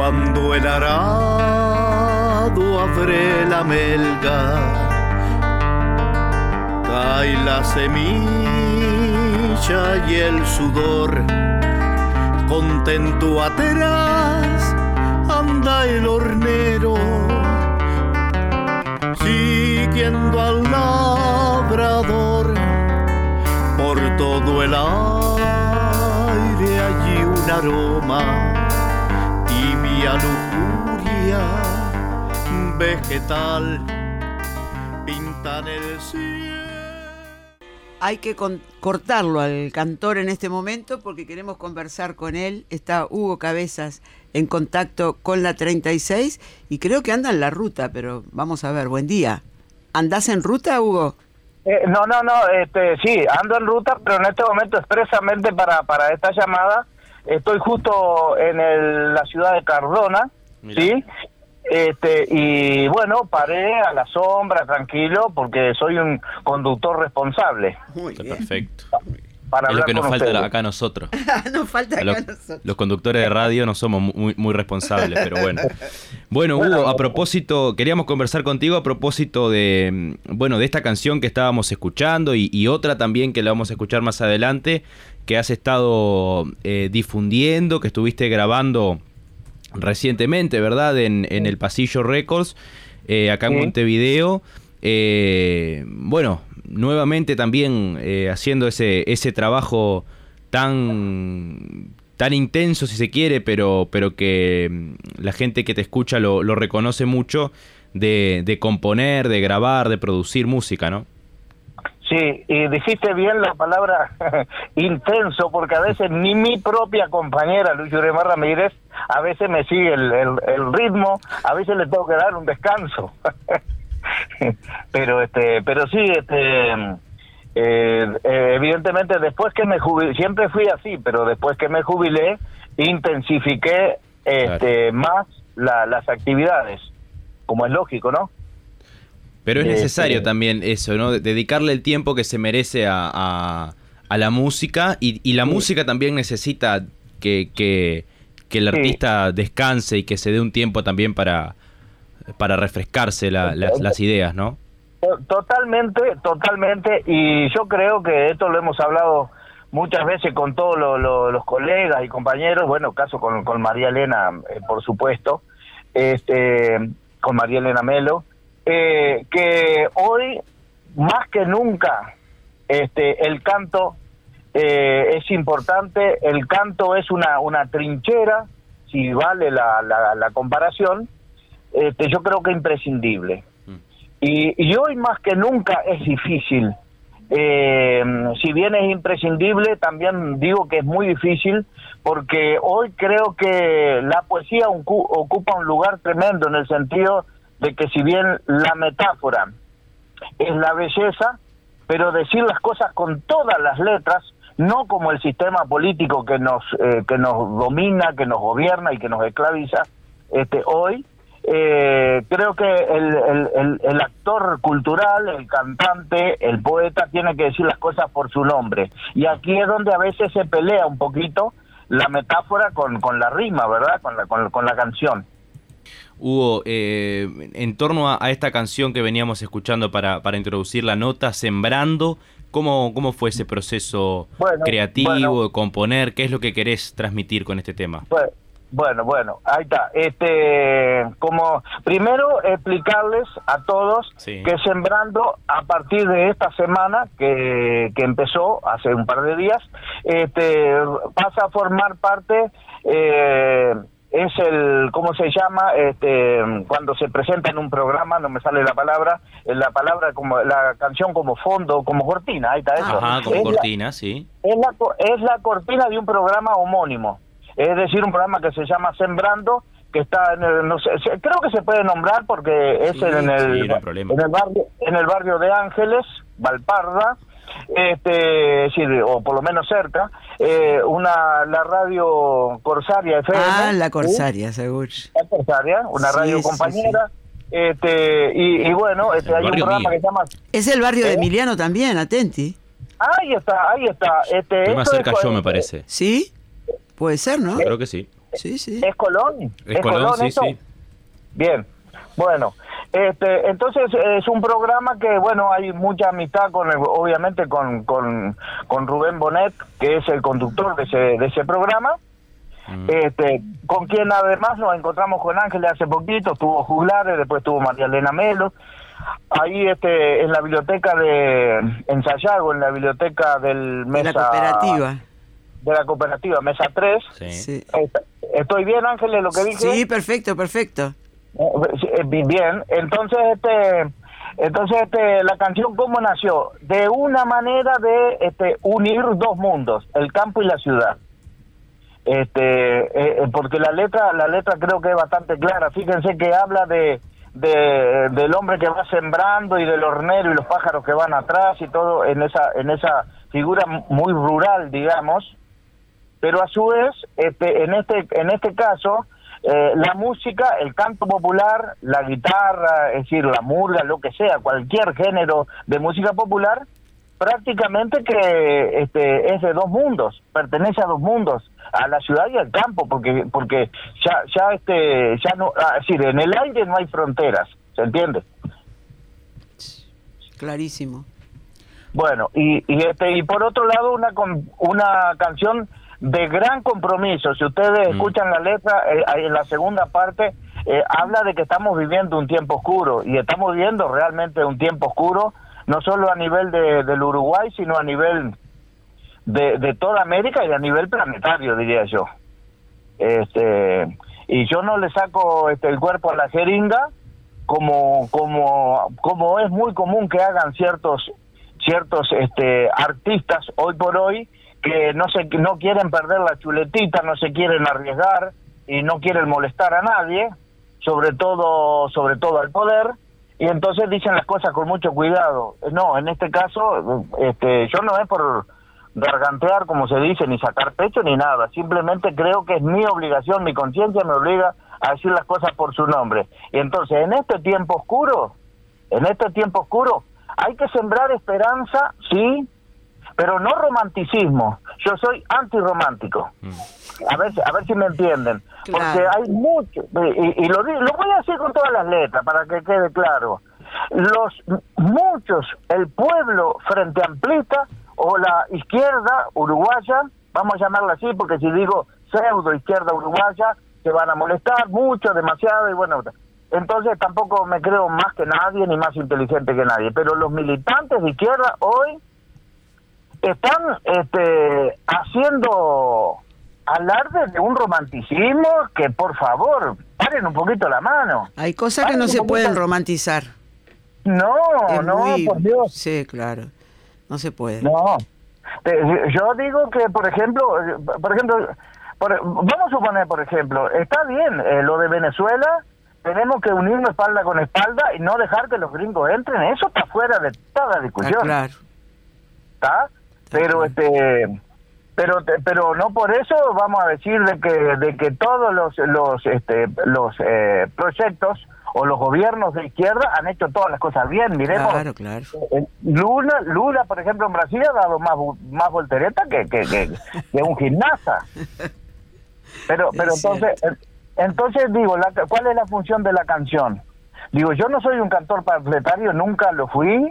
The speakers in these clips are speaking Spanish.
Cuando el arado abre la melga, cae la semilla y el sudor. Contento atrás anda el hornero, siguiendo al labrador. Por todo el aire allí un aroma, tibia lujuria vegetal, pintan el cielo. Hay que cortarlo al cantor en este momento porque queremos conversar con él. Está Hugo Cabezas en contacto con la 36 y creo que anda en la ruta, pero vamos a ver. Buen día. ¿Andás en ruta, Hugo? No, sí, ando en ruta, pero en este momento expresamente para esta llamada estoy justo en la ciudad de Cardona. Mirá. ¿Sí? Y bueno, paré a la sombra, tranquilo, porque soy un conductor responsable. Muy bien. Perfecto. Para es lo que nos falta ustedes. acá a nosotros. Nos falta acá nosotros. Los conductores de radio no somos muy responsables, pero bueno. Bueno, Hugo, a propósito, queríamos conversar contigo a propósito de esta canción que estábamos escuchando y otra también que la vamos a escuchar más adelante, que has estado difundiendo, que estuviste grabando recientemente, ¿verdad? En el Pasillo Records, acá en Montevideo. Nuevamente también haciendo ese trabajo tan intenso, si se quiere, pero que la gente que te escucha lo reconoce mucho, de componer, de grabar, de producir música, ¿no? Sí, y dijiste bien la palabra intenso, porque a veces ni mi propia compañera, Luis Yuremar Ramírez, a veces me sigue el ritmo, a veces le tengo que dar un descanso. pero sí, evidentemente después que me jubilé, siempre fui así, pero después que me jubilé, intensifiqué más las actividades, como es lógico, ¿no? Pero es necesario también eso, ¿no? Dedicarle el tiempo que se merece a la música, y la música también necesita que el artista descanse y que se dé un tiempo también para refrescarse las ideas, ¿no? Totalmente, y yo creo que esto lo hemos hablado muchas veces con todos los colegas y compañeros, bueno, caso con María Elena, por supuesto, con María Elena Melo, que hoy, más que nunca, el canto es importante, el canto es una trinchera, si vale la comparación, yo creo que imprescindible. Y hoy más que nunca es difícil. Si bien es imprescindible, también digo que es muy difícil, porque hoy creo que la poesía ocupa un lugar tremendo, en el sentido de que si bien la metáfora es la belleza, pero decir las cosas con todas las letras, no como el sistema político que nos domina, que nos gobierna y que nos esclaviza, hoy, creo que el actor cultural, el cantante, el poeta, tiene que decir las cosas por su nombre. Y aquí es donde a veces se pelea un poquito la metáfora con la rima, ¿verdad? Con la canción. Hugo, en torno a esta canción que veníamos escuchando para introducir la nota, Sembrando, ¿cómo fue ese proceso creativo de componer? ¿Qué es lo que querés transmitir con este tema? Bueno, ahí está. Como primero explicarles a todos que Sembrando, a partir de esta semana que empezó hace un par de días, pasa a formar parte, es ¿cómo se llama? Cuando se presenta en un programa, no me sale la palabra como la canción como fondo, como cortina, ahí está eso. Ajá, como cortina, sí. Es la cortina de un programa homónimo. Es decir, un programa que se llama Sembrando, que está creo que se puede nombrar porque es en el barrio de Ángeles, Valparra, o por lo menos cerca, la radio Corsaria FM. La Corsaria, seguro. La Corsaria, una radio compañera. Y bueno, hay un programa que se llama... Es el barrio de Emiliano también, atenti. Ahí está. Estoy más cerca yo, me parece. ¿Sí? Puede ser, ¿no? Creo que sí. Sí, sí. ¿Es Colón? Es Colón, sí, eso? sí. Bien, bueno, entonces es un programa que, bueno, hay mucha amistad obviamente con Rubén Bonet, que es el conductor de ese programa, con quien además nos encontramos con Ángeles hace poquito, estuvo Juglares, después estuvo María Elena Melo, ahí en la biblioteca en Sayago, en la biblioteca del Mesa... De la cooperativa. De la cooperativa, Mesa 3. Sí. ¿Estoy bien, Ángeles, lo que dije? Sí, perfecto. Bien, entonces la canción ¿cómo nació? De una manera de unir dos mundos, el campo y la ciudad. Porque la letra creo que es bastante clara. Fíjense que habla del hombre que va sembrando y del hornero y los pájaros que van atrás y todo en esa figura muy rural, digamos. Pero a su vez, en este caso, la música, el canto popular, la guitarra, es decir, la murga, lo que sea, cualquier género de música popular, prácticamente que es de dos mundos, pertenece a dos mundos, a la ciudad y al campo, porque ya no, es decir, en el aire no hay fronteras, ¿se entiende? Clarísimo. Bueno, y por otro lado una canción de gran compromiso. Si ustedes escuchan la letra, en la segunda parte habla de que estamos viviendo un tiempo oscuro, y estamos viviendo realmente un tiempo oscuro, no solo a nivel del Uruguay, sino a nivel de toda América y a nivel planetario, diría yo. Y yo no le saco el cuerpo a la jeringa, como es muy común que hagan ciertos artistas hoy por hoy, que no quieren perder la chuletita, no se quieren arriesgar y no quieren molestar a nadie, sobre todo al poder, y entonces dicen las cosas con mucho cuidado. No, en este caso, yo no es por gargantear, como se dice, ni sacar pecho ni nada, simplemente creo que es mi obligación, mi conciencia me obliga a decir las cosas por su nombre. Y entonces, en este tiempo oscuro, hay que sembrar esperanza, sí, pero no romanticismo. Yo soy antirromántico. A ver si me entienden. Claro. Porque hay mucho, y lo voy a decir con todas las letras para que quede claro. El pueblo frente amplista o la izquierda uruguaya, vamos a llamarla así, porque si digo pseudo izquierda uruguaya, se van a molestar mucho, demasiado, y bueno, entonces tampoco me creo más que nadie ni más inteligente que nadie, pero los militantes de izquierda hoy están haciendo alarde de un romanticismo que, por favor, paren un poquito la mano. Hay cosas que no se pueden romantizar. No, por Dios. Sí, claro, no se puede. No, yo digo que, por ejemplo, vamos a suponer, por ejemplo, está bien lo de Venezuela, tenemos que unirnos espalda con espalda y no dejar que los gringos entren, eso está fuera de toda discusión. Claro. ¿Está? Pero pero no por eso vamos a decir de que todos los proyectos o los gobiernos de izquierda han hecho todas las cosas bien. Miremos, claro. Lula, por ejemplo, en Brasil ha dado más voltereta que un gimnasta. Pero entonces digo, ¿cuál es la función de la canción? Digo, yo no soy un cantor panfletario, nunca lo fui,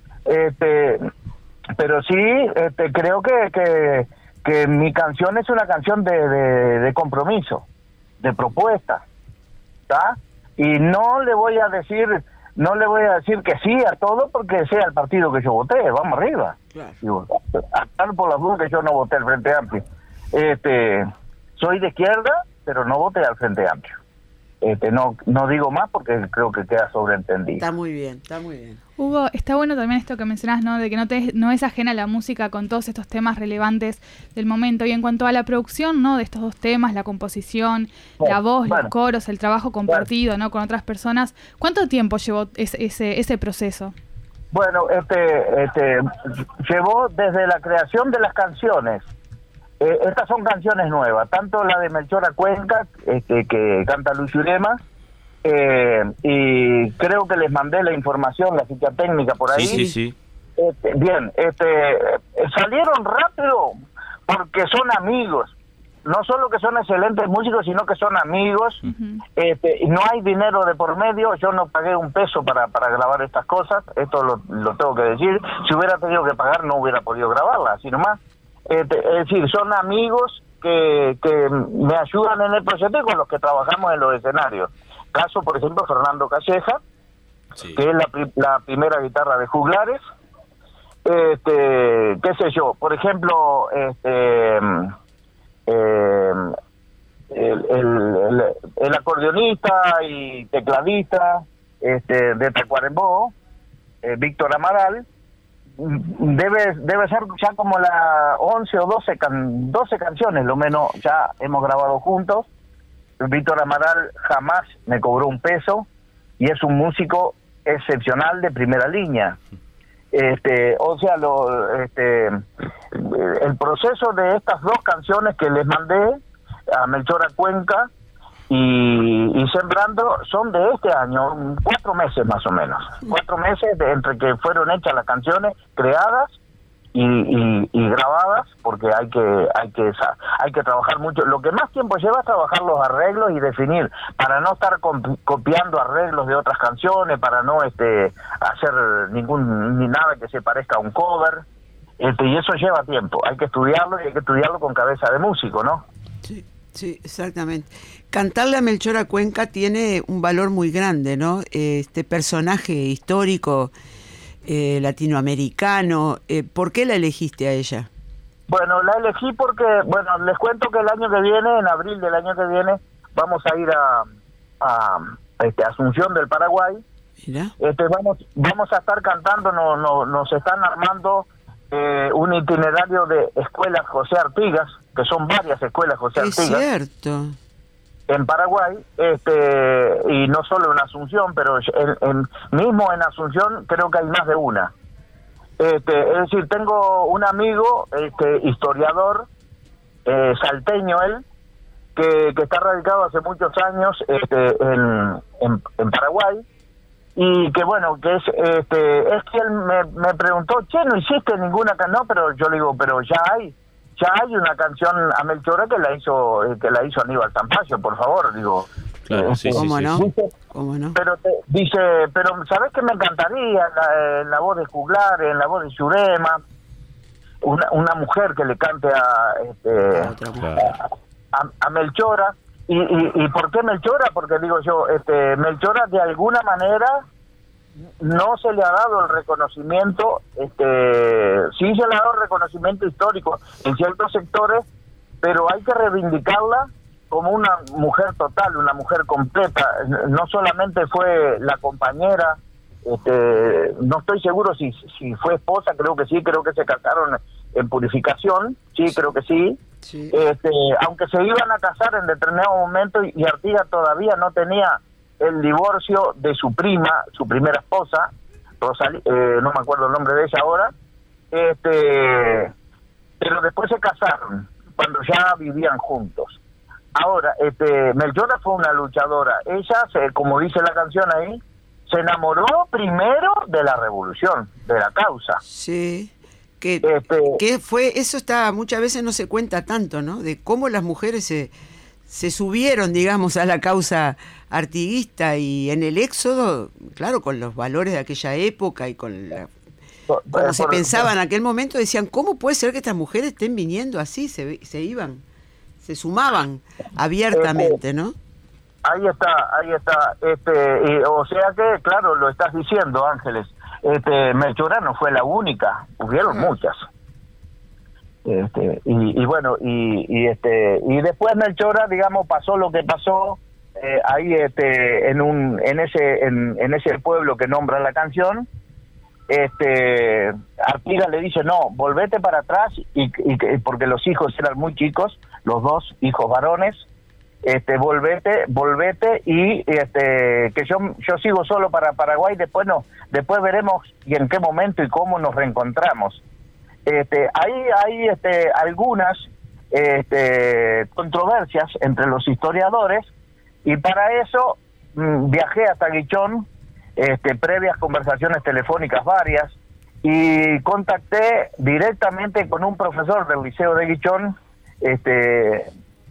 pero sí creo que mi canción es una canción de compromiso, de propuesta, ¿está? Y no le voy a decir que sí a todo porque sea el partido que yo voté, vamos arriba. Claro. Digo, acá por las dudas que yo no voté al Frente Amplio. Soy de izquierda, pero no voté al Frente Amplio. No digo más porque creo que queda sobreentendido. Está muy bien. Hugo, está bueno también esto que mencionás, ¿no? De que no es ajena la música con todos estos temas relevantes del momento. Y en cuanto a la producción, ¿no? De estos dos temas, la composición, la voz, los coros, el trabajo compartido, ¿no? Con otras personas. ¿Cuánto tiempo llevó ese proceso? Bueno, llevó desde la creación de las canciones. Estas son canciones nuevas, tanto la de Melchora Cuenca, que canta Luis Urema, y creo que les mandé la información, la ficha técnica por ahí. Sí. Bien, salieron rápido porque son amigos. no solo que son excelentes músicos, sino que son amigos. No hay dinero de por medio, yo no pagué un peso para grabar estas cosas, esto lo tengo que decir. Si hubiera tenido que pagar no hubiera podido grabarla, así nomás. Es decir, son amigos que me ayudan en el proyecto y con los que trabajamos en los escenarios. Caso, por ejemplo, Fernando Calleja, que es la primera guitarra de Juglares. Qué sé yo, por ejemplo, el acordeonista y tecladista de Tacuarembó, Víctor Amaral, debe ser ya como la 11 o 12 canciones, lo menos, ya hemos grabado juntos. Víctor Amaral jamás me cobró un peso y es un músico excepcional de primera línea. O sea, el proceso de estas dos canciones que les mandé a Melchora Cuenca y Sembrando son de este año, 4 meses más o menos, 4 meses entre que fueron hechas las canciones, creadas y grabadas, porque hay que trabajar mucho. Lo que más tiempo lleva es trabajar los arreglos y definir, para no estar copiando arreglos de otras canciones, para no hacer ni nada que se parezca a un cover, y eso lleva tiempo. Hay que estudiarlo y hay que estudiarlo con cabeza de músico, ¿no? Sí, exactamente. Cantarle a Melchora Cuenca tiene un valor muy grande, ¿no? Este personaje histórico latinoamericano, ¿por qué la elegiste a ella? Bueno, la elegí porque, les cuento que el año que viene, en abril del año que viene, vamos a ir a Asunción del Paraguay. Mira. Vamos a estar cantando, nos están armando un itinerario de escuelas José Artigas, que son varias escuelas José Artigas. Es cierto. En Paraguay, y no solo en Asunción, pero mismo en Asunción creo que hay más de una. Es decir, tengo un amigo, historiador, salteño él, que está radicado hace muchos años en Paraguay, y que bueno, que es que él me preguntó, ¿no hiciste ninguna canción? No, pero yo le digo, pero ya hay una canción a Melchora que la hizo Aníbal Zampayo, por favor, digo. Claro, sí. ¿Cómo no? Pero pero ¿sabés qué me encantaría? En la voz de Juglar, en la voz de Yurema, una mujer que le cante a Melchora. ¿Y por qué Melchora? Porque digo yo, Melchora de alguna manera no se le ha dado el reconocimiento, sí se le ha dado el reconocimiento histórico en ciertos sectores, pero hay que reivindicarla como una mujer total, una mujer completa. No solamente fue la compañera, no estoy seguro si fue esposa, creo que sí, creo que se casaron en Purificación, sí, creo que sí. Sí. Aunque se iban a casar en determinado momento y Artigas todavía no tenía el divorcio de su prima, su primera esposa, no me acuerdo el nombre de ella ahora, pero después se casaron cuando ya vivían juntos. Ahora, Melchora fue una luchadora. Ella, como dice la canción ahí, se enamoró primero de la revolución, de la causa. Sí. Que fue, eso está, muchas veces no se cuenta tanto, ¿no? De cómo las mujeres se subieron, digamos, a la causa artiguista, y en el éxodo, claro, con los valores de aquella época y con como se pensaba en aquel momento, decían, ¿cómo puede ser que estas mujeres estén viniendo así? Se iban, se sumaban abiertamente, ¿no? Ahí está. O sea que, claro, lo estás diciendo, Ángeles. Melchora no fue la única, hubieron muchas. Y después Melchora, digamos, pasó lo que pasó ahí en ese pueblo que nombra la canción. Artigas le dice, no, volvete para atrás, y porque los hijos eran muy chicos, los dos hijos varones. Volvete y que yo sigo solo para Paraguay, después veremos y en qué momento y cómo nos reencontramos. Hay algunas controversias entre los historiadores, y para eso viajé hasta Guichón, previas conversaciones telefónicas varias, y contacté directamente con un profesor del Liceo de Guichón,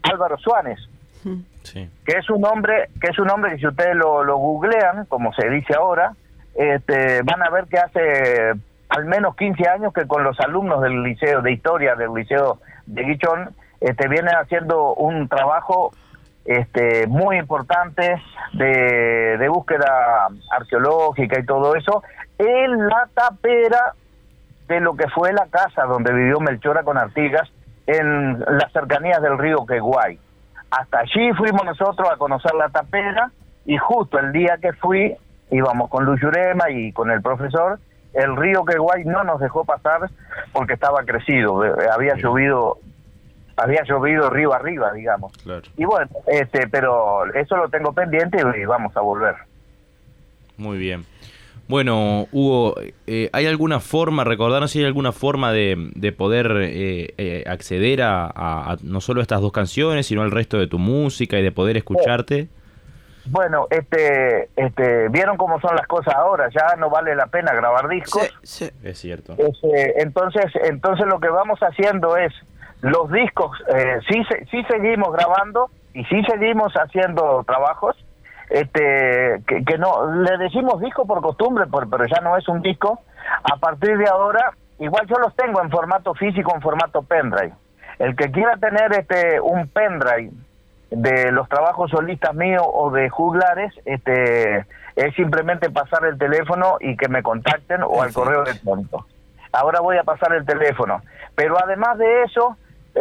Álvaro Suárez, sí, que es un hombre que si ustedes lo googlean, como se dice ahora, van a ver que hace al menos 15 años que con los alumnos del Liceo de Historia, del Liceo de Guichón, vienen haciendo un trabajo muy importante de búsqueda arqueológica y todo eso, en la tapera de lo que fue la casa donde vivió Melchora con Artigas, en las cercanías del río Queguay. Hasta allí fuimos nosotros a conocer la tapera, y justo el día que fui, íbamos con Luis Yurema y con el profesor, el río Queguay no nos dejó pasar porque estaba crecido, había llovido río arriba, digamos. claro. Y bueno, pero eso lo tengo pendiente y vamos a volver. Muy bien. Bueno, Hugo, ¿hay alguna forma, recordarnos si hay alguna forma de poder acceder a no solo estas 2 canciones, sino al resto de tu música y de poder escucharte? Bueno, vieron cómo son las cosas ahora, ya no vale la pena grabar discos. Sí. Es cierto. Entonces lo que vamos haciendo es, los discos, sí seguimos grabando y sí seguimos haciendo trabajos, que no, le decimos disco por costumbre, pero ya no es un disco. A partir de ahora, igual yo los tengo en formato físico, en formato pendrive. El que quiera tener un pendrive de los trabajos solistas míos o de juglares, es simplemente pasar el teléfono y que me contacten, o al correo electrónico. Ahora voy a pasar el teléfono, pero además de eso,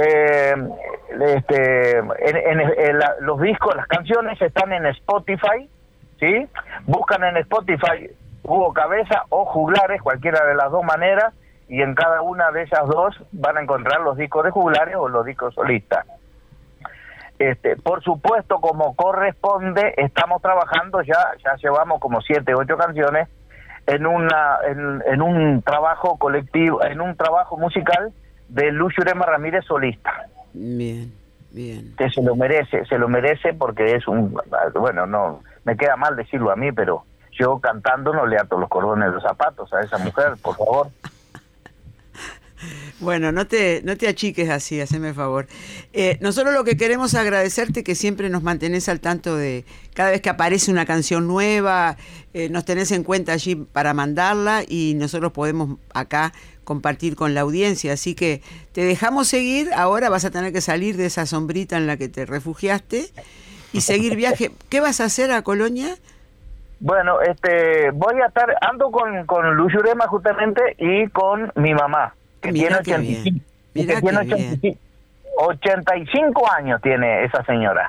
los discos, las canciones están en Spotify, ¿sí? Buscan en Spotify Hugo Cabeza o Juglares, cualquiera de las dos maneras, y en cada una de esas dos van a encontrar los discos de Juglares o los discos solistas. Por supuesto, como corresponde, estamos trabajando, ya llevamos como 7, 8 canciones en un trabajo colectivo, en un trabajo musical de Luis Yurema Ramírez solista. Bien. Que se lo merece porque es bueno, no me queda mal decirlo a mí, pero yo cantando no le ato los cordones de los zapatos a esa mujer, por favor. Bueno, no te achiques así, haceme el favor. Nosotros lo que queremos es agradecerte que siempre nos mantenés al tanto de cada vez que aparece una canción nueva, nos tenés en cuenta allí para mandarla, y nosotros podemos acá compartir con la audiencia. Así que te dejamos seguir. Ahora vas a tener que salir de esa sombrita en la que te refugiaste y seguir viaje. ¿Qué vas a hacer a Colonia? Bueno, voy a ando con Luis Yurema justamente y con mi mamá, que Mirá tiene 85 años tiene esa señora.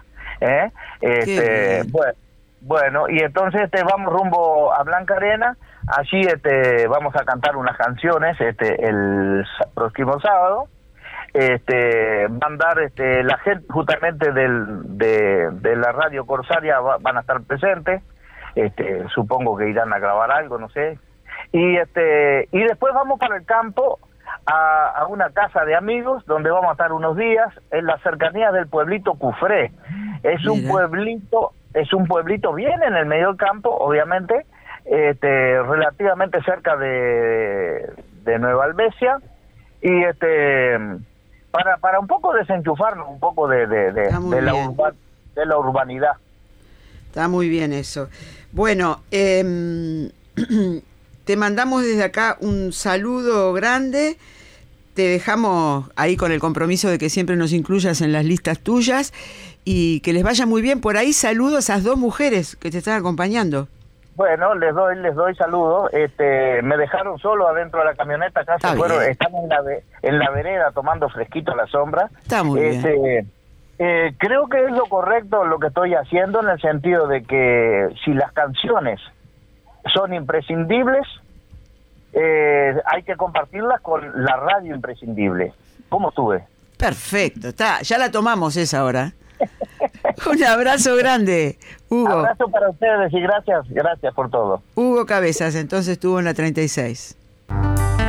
Bueno, y entonces vamos rumbo a Blanca Arena. Allí vamos a cantar unas canciones el próximo sábado. Va a andar la gente justamente de la radio Corsaria, van a estar presentes. Supongo que irán a grabar algo, no sé. Y después vamos para el campo a una casa de amigos donde vamos a estar unos días en la cercanía del pueblito Cufré. Es un pueblito bien en el medio del campo, obviamente, relativamente cerca de Nueva Albesia, y para un poco desenchufarnos un poco de la urbanidad. Está muy bien eso. Bueno, te mandamos desde acá un saludo grande. Te dejamos ahí con el compromiso de que siempre nos incluyas en las listas tuyas y que les vaya muy bien. Por ahí saludo a esas 2 mujeres que te están acompañando. Bueno, les doy saludos. Me dejaron solo adentro de la camioneta, acá se fueron, están en la vereda tomando fresquito a la sombra. Está muy bien. Creo que es lo correcto lo que estoy haciendo, en el sentido de que si las canciones son imprescindibles, hay que compartirlas con la radio imprescindible. ¿Cómo estuve? Perfecto, ya la tomamos esa hora. Un abrazo grande, Hugo. Abrazo para ustedes y gracias por todo. Hugo Cabezas, entonces estuvo en la 36.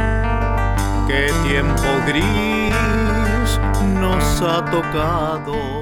Qué tiempo gris nos ha tocado.